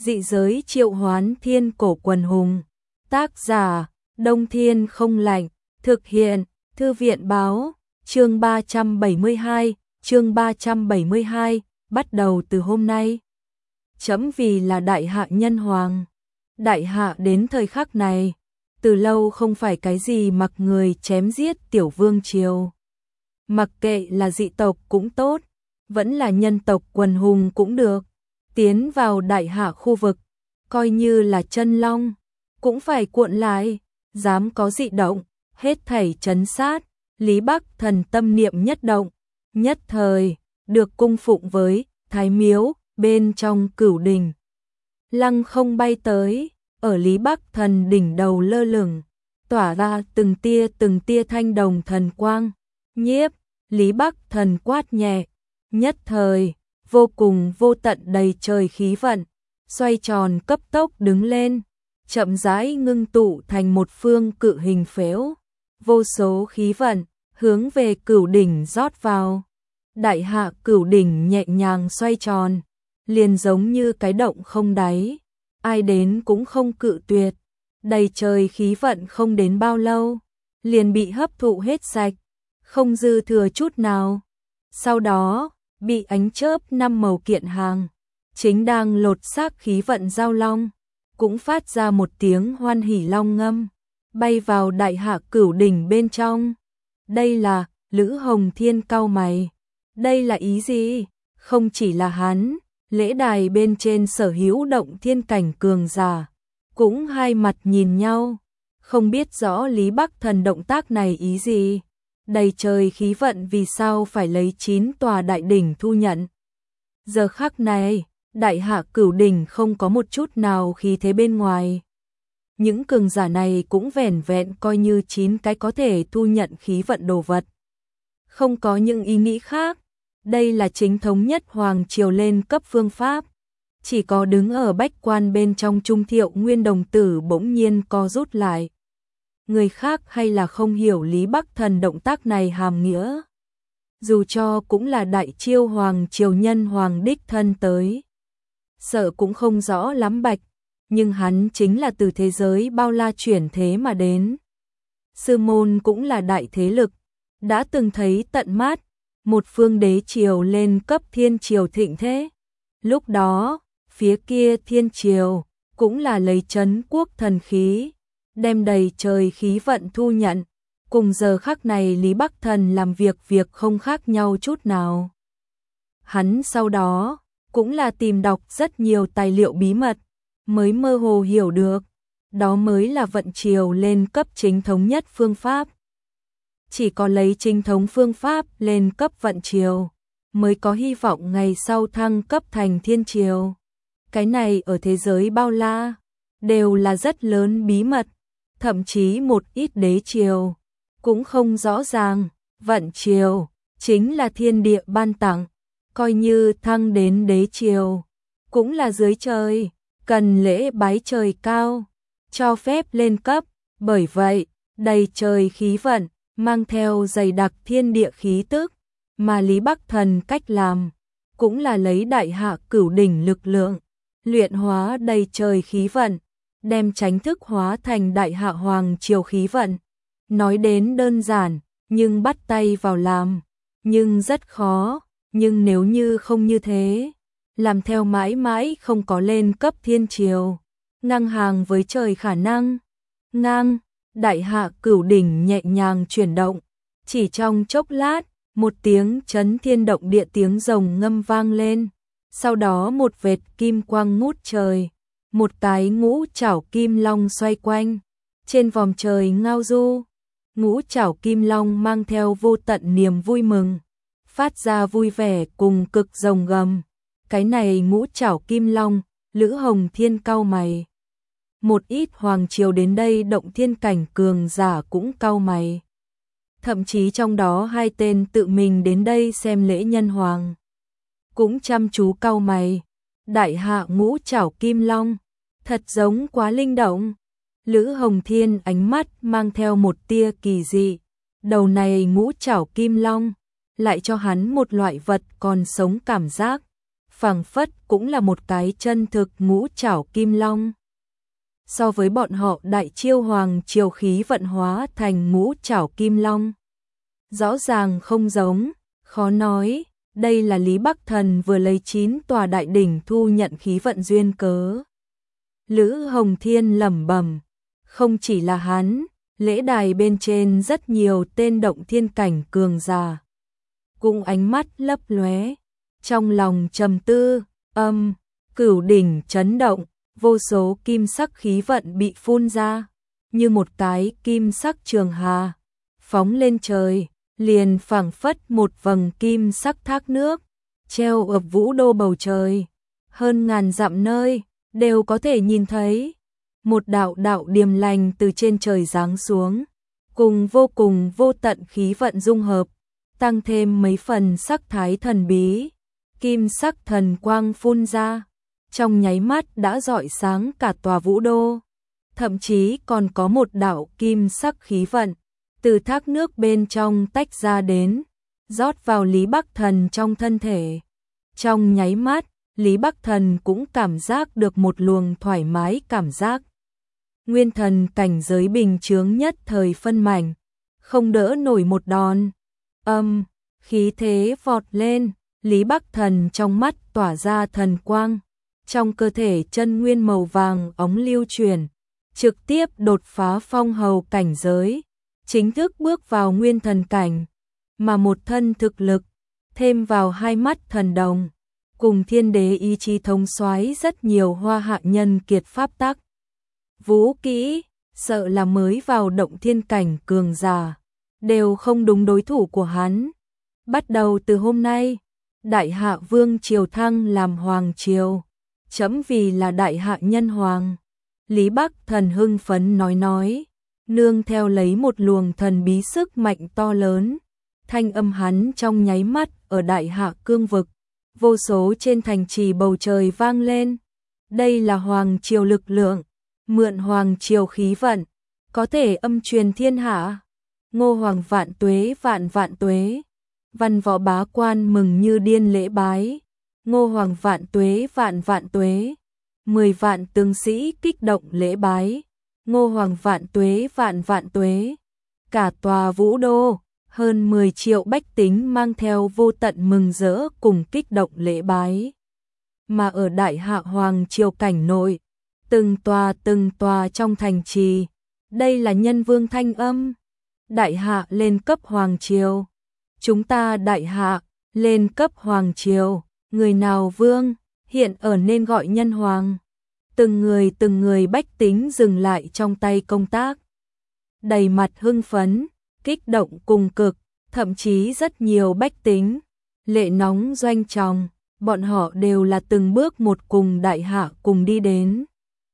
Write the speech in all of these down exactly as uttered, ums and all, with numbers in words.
Dị giới triệu hoán thiên cổ quần hùng. Tác giả, Đông Thiên Không Lạnh. Thực hiện, Thư viện báo. Chương ba trăm bảy mươi hai, chương ba trăm bảy mươi hai, bắt đầu từ hôm nay. Chấm vì là đại hạ nhân hoàng. Đại hạ đến thời khắc này, từ lâu không phải cái gì mặc người chém giết tiểu vương triều. Mặc kệ là dị tộc cũng tốt, vẫn là nhân tộc quần hùng cũng được. Tiến vào đại hạ khu vực, coi như là chân long, cũng phải cuộn lại, dám có dị động, hết thảy trấn sát. Lý Bắc Thần tâm niệm nhất động, nhất thời, được cung phụng với Thái Miếu, bên trong Cửu Đình. Lăng không bay tới, ở Lý Bắc Thần đỉnh đầu lơ lửng, tỏa ra từng tia từng tia thanh đồng thần quang. Nhiếp, Lý Bắc Thần quát nhẹ, nhất thời, vô cùng vô tận đầy trời khí vận, xoay tròn cấp tốc đứng lên, chậm rãi ngưng tụ thành một phương cự hình phễu. Vô số khí vận hướng về Cửu Đỉnh rót vào. Đại hạ Cửu Đỉnh nhẹ nhàng xoay tròn, liền giống như cái động không đáy, ai đến cũng không cự tuyệt. Đầy trời khí vận không đến bao lâu, liền bị hấp thụ hết sạch, không dư thừa chút nào. Sau đó, bị ánh chớp năm màu kiện hàng, chính đang lột xác khí vận giao long, cũng phát ra một tiếng hoan hỉ long ngâm, bay vào đại hạ Cửu Đỉnh bên trong. Đây là, Lữ Hồng Thiên cau mày. Đây là ý gì? Không chỉ là hắn, lễ đài bên trên sở hữu động thiên cảnh cường giả, cũng hai mặt nhìn nhau, không biết rõ Lý Bắc Thần động tác này ý gì. Đầy trời khí vận vì sao phải lấy chín tòa đại đỉnh thu nhận. Giờ khắc này, đại hạ Cửu Đỉnh không có một chút nào khí thế bên ngoài. Những cường giả này cũng vẻn vẹn coi như chín cái có thể thu nhận khí vận đồ vật. Không có những ý nghĩ khác. Đây là chính thống nhất hoàng triều lên cấp phương pháp. Chỉ có đứng ở bách quan bên trong Trung Thiệu Nguyên đồng tử bỗng nhiên co rút lại. Người khác hay là không hiểu Lý Bắc Thần động tác này hàm nghĩa. Dù cho cũng là đại chiêu hoàng triều nhân hoàng đích thân tới, sợ cũng không rõ lắm bạch. Nhưng hắn chính là từ thế giới bao la chuyển thế mà đến. Sư môn cũng là đại thế lực, đã từng thấy tận mắt một phương đế triều lên cấp thiên triều thịnh thế. Lúc đó, phía kia thiên triều cũng là lấy trấn quốc thần khí, đem đầy trời khí vận thu nhận. Cùng giờ khắc này Lý Bắc Thần làm việc việc không khác nhau chút nào. Hắn sau đó cũng là tìm đọc rất nhiều tài liệu bí mật, mới mơ hồ hiểu được, đó mới là vận triều lên cấp chính thống nhất phương pháp. Chỉ có lấy chính thống phương pháp lên cấp vận triều, mới có hy vọng ngày sau thăng cấp thành thiên triều. Cái này ở thế giới bao la, đều là rất lớn bí mật, thậm chí một ít đế triều cũng không rõ ràng. Vận triều chính là thiên địa ban tặng, coi như thăng đến đế triều, cũng là dưới trời, cần lễ bái trời cao, cho phép lên cấp. Bởi vậy, đầy trời khí vận, mang theo dày đặc thiên địa khí tức, mà Lý Bắc Thần cách làm, cũng là lấy đại hạ Cửu Đỉnh lực lượng, luyện hóa đầy trời khí vận, đem chánh thức hóa thành đại hạ hoàng triều khí vận. Nói đến đơn giản, nhưng bắt tay vào làm, nhưng rất khó. Nhưng nếu như không như thế, làm theo mãi mãi không có lên cấp thiên triều, ngang hàng với trời khả năng. Ngang, đại hạ Cửu Đỉnh nhẹ nhàng chuyển động, chỉ trong chốc lát, một tiếng chấn thiên động địa tiếng rồng ngâm vang lên, sau đó một vệt kim quang ngút trời, một cái ngũ trảo kim long xoay quanh, trên vòm trời ngao du. Ngũ trảo kim long mang theo vô tận niềm vui mừng, phát ra vui vẻ cùng cực rồng gầm. Cái này ngũ trảo kim long, Lữ Hồng Thiên cau mày. Một ít hoàng triều đến đây động thiên cảnh cường giả cũng cau mày. Thậm chí trong đó hai tên tự mình đến đây xem lễ nhân hoàng, cũng chăm chú cau mày. Đại hạ ngũ trảo kim long, thật giống quá linh động. Lữ Hồng Thiên ánh mắt mang theo một tia kỳ dị. Đầu này ngũ trảo kim long lại cho hắn một loại vật còn sống cảm giác. phảng phất cũng là một cái chân thực ngũ trảo kim long. So với bọn họ Đại Chiêu hoàng triều khí vận hóa thành ngũ trảo kim long, rõ ràng không giống, khó nói, đây là Lý Bắc Thần vừa lấy chín tòa đại đỉnh thu nhận khí vận duyên cớ. Lữ Hồng Thiên lẩm bẩm, không chỉ là hắn, lễ đài bên trên rất nhiều tên động thiên cảnh cường giả, cũng ánh mắt lấp lóe, trong lòng trầm tư, âm, cửu đỉnh chấn động, vô số kim sắc khí vận bị phun ra, như một cái kim sắc trường hà, phóng lên trời, liền phảng phất một vầng kim sắc thác nước, treo ở vũ đô bầu trời, hơn ngàn dặm nơi, đều có thể nhìn thấy. Một đạo đạo điềm lành từ trên trời giáng xuống, cùng vô cùng vô tận khí vận dung hợp, tăng thêm mấy phần sắc thái thần bí, kim sắc thần quang phun ra, trong nháy mắt đã rọi sáng cả tòa vũ đô, thậm chí còn có một đạo kim sắc khí vận từ thác nước bên trong tách ra đến, rót vào Lý Bắc Thần trong thân thể. Trong nháy mắt, Lý Bắc Thần cũng cảm giác được một luồng thoải mái cảm giác. Nguyên thần cảnh giới bình chướng nhất thời phân mảnh, không đỡ nổi một đòn. Âm, khí thế vọt lên, Lý Bắc Thần trong mắt tỏa ra thần quang, trong cơ thể chân nguyên màu vàng óng lưu chuyển, trực tiếp đột phá phong hầu cảnh giới, chính thức bước vào nguyên thần cảnh, mà một thân thực lực, thêm vào hai mắt thần đồng, cùng thiên đế ý chí thông soái rất nhiều hoa hạ nhân kiệt pháp tắc. Vũ kỹ, sợ là mới vào động thiên cảnh cường giả, đều không đúng đối thủ của hắn. Bắt đầu từ hôm nay, Đại Hạ Vương triều thăng làm hoàng triều, chấm vì là Đại Hạ nhân hoàng. Lý Bắc Thần hưng phấn nói nói, nương theo lấy một luồng thần bí sức mạnh to lớn, thanh âm hắn trong nháy mắt ở Đại Hạ cương vực, vô số trên thành trì bầu trời vang lên. Đây là hoàng triều lực lượng, mượn hoàng triều khí vận, có thể âm truyền thiên hạ. Ngô Hoàng vạn tuế vạn vạn tuế. Văn võ bá quan mừng như điên lễ bái. Ngô Hoàng vạn tuế vạn vạn tuế. Mười vạn tướng sĩ kích động lễ bái. Ngô Hoàng vạn tuế vạn vạn tuế. Cả tòa vũ đô, hơn mười triệu bách tính mang theo vô tận mừng rỡ cùng kích động lễ bái. Mà ở Đại Hạ Hoàng triều cảnh nội, từng tòa từng tòa trong thành trì, đây là nhân vương thanh âm. Đại Hạ lên cấp hoàng triều. Chúng ta Đại Hạ lên cấp hoàng triều, người nào vương, hiện ở nên gọi nhân hoàng. Từng người từng người bách tính dừng lại trong tay công tác, đầy mặt hưng phấn, kích động cùng cực, thậm chí rất nhiều bách tính lệ nóng doanh tròng, bọn họ đều là từng bước một cùng Đại Hạ cùng đi đến.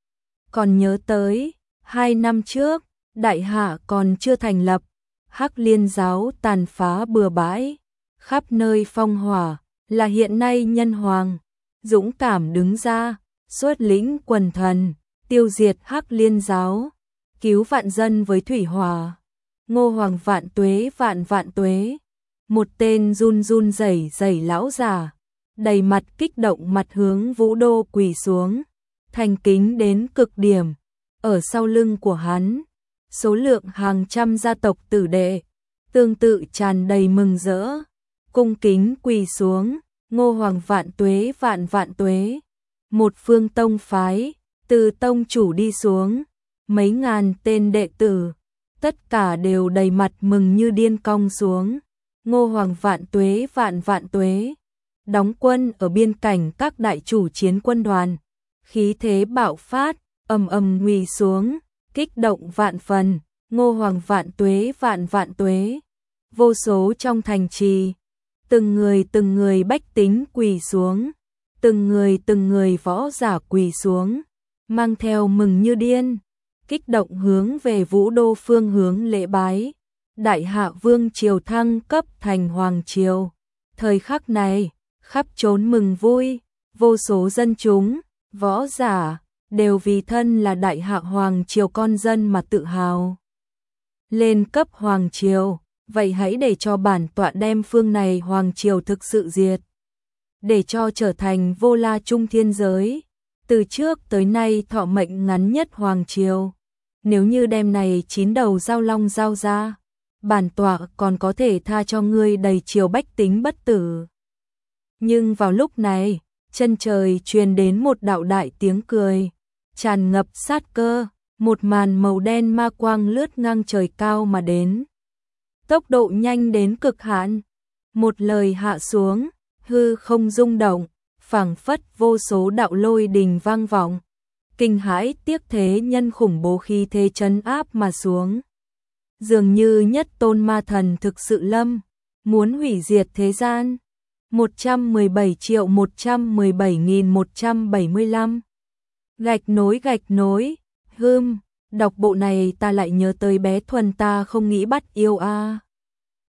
Còn nhớ tới, hai năm trước, Đại Hạ còn chưa thành lập, Hắc Liên giáo tàn phá bừa bãi, khắp nơi phong hỏa, là hiện nay nhân hoàng, dũng cảm đứng ra, xuất lĩnh quần thần, tiêu diệt Hắc Liên giáo, cứu vạn dân với thủy hỏa. Ngô Hoàng vạn tuế vạn vạn tuế. Một tên run run rẩy rẩy lão già, đầy mặt kích động mặt hướng vũ đô quỳ xuống, thành kính đến cực điểm. Ở sau lưng của hắn, số lượng hàng trăm gia tộc tử đệ, tương tự tràn đầy mừng rỡ, cung kính quỳ xuống. Ngô Hoàng vạn tuế vạn vạn tuế. Một phương tông phái, từ tông chủ đi xuống, mấy ngàn tên đệ tử, tất cả đều đầy mặt mừng như điên cong xuống. Ngô Hoàng vạn tuế vạn vạn tuế. Đóng quân ở biên cảnh các đại chủ chiến quân đoàn, khí thế bạo phát, ầm ầm quỳ xuống, kích động vạn phần. Ngô Hoàng vạn tuế vạn vạn tuế. Vô số trong thành trì, từng người từng người bách tính quỳ xuống, từng người từng người võ giả quỳ xuống, mang theo mừng như điên, kích động hướng về vũ đô phương hướng lễ bái. Đại Hạ Vương triều thăng cấp thành hoàng triều. Thời khắc này, khắp trốn mừng vui, vô số dân chúng, võ giả, đều vì thân là Đại Hạ Hoàng triều con dân mà tự hào. Lên cấp hoàng triều, vậy hãy để cho bản tọa đem phương này hoàng triều thực sự diệt. để cho trở thành vô la trung thiên giới, từ trước tới nay thọ mệnh ngắn nhất hoàng triều. Nếu như đem này chín đầu giao long giao ra, bản tọa còn có thể tha cho ngươi đầy triều bách tính bất tử. Nhưng vào lúc này, chân trời truyền đến một đạo đại tiếng cười, tràn ngập sát cơ, một màn màu đen ma quang lướt ngang trời cao mà đến. Tốc độ nhanh đến cực hạn, một lời hạ xuống, hư không rung động, phảng phất vô số đạo lôi đình vang vọng. Kinh hãi tiếc thế nhân khủng bố khi thế trấn áp mà xuống. Dường như nhất tôn ma thần thực sự lâm, muốn hủy diệt thế gian. một trăm mười bảy triệu một trăm mười bảy nghìn một trăm bảy mươi lăm. Gạch nối gạch nối, hưm, đọc bộ này ta lại nhớ tới bé Thuần ta không nghĩ bắt yêu a. À.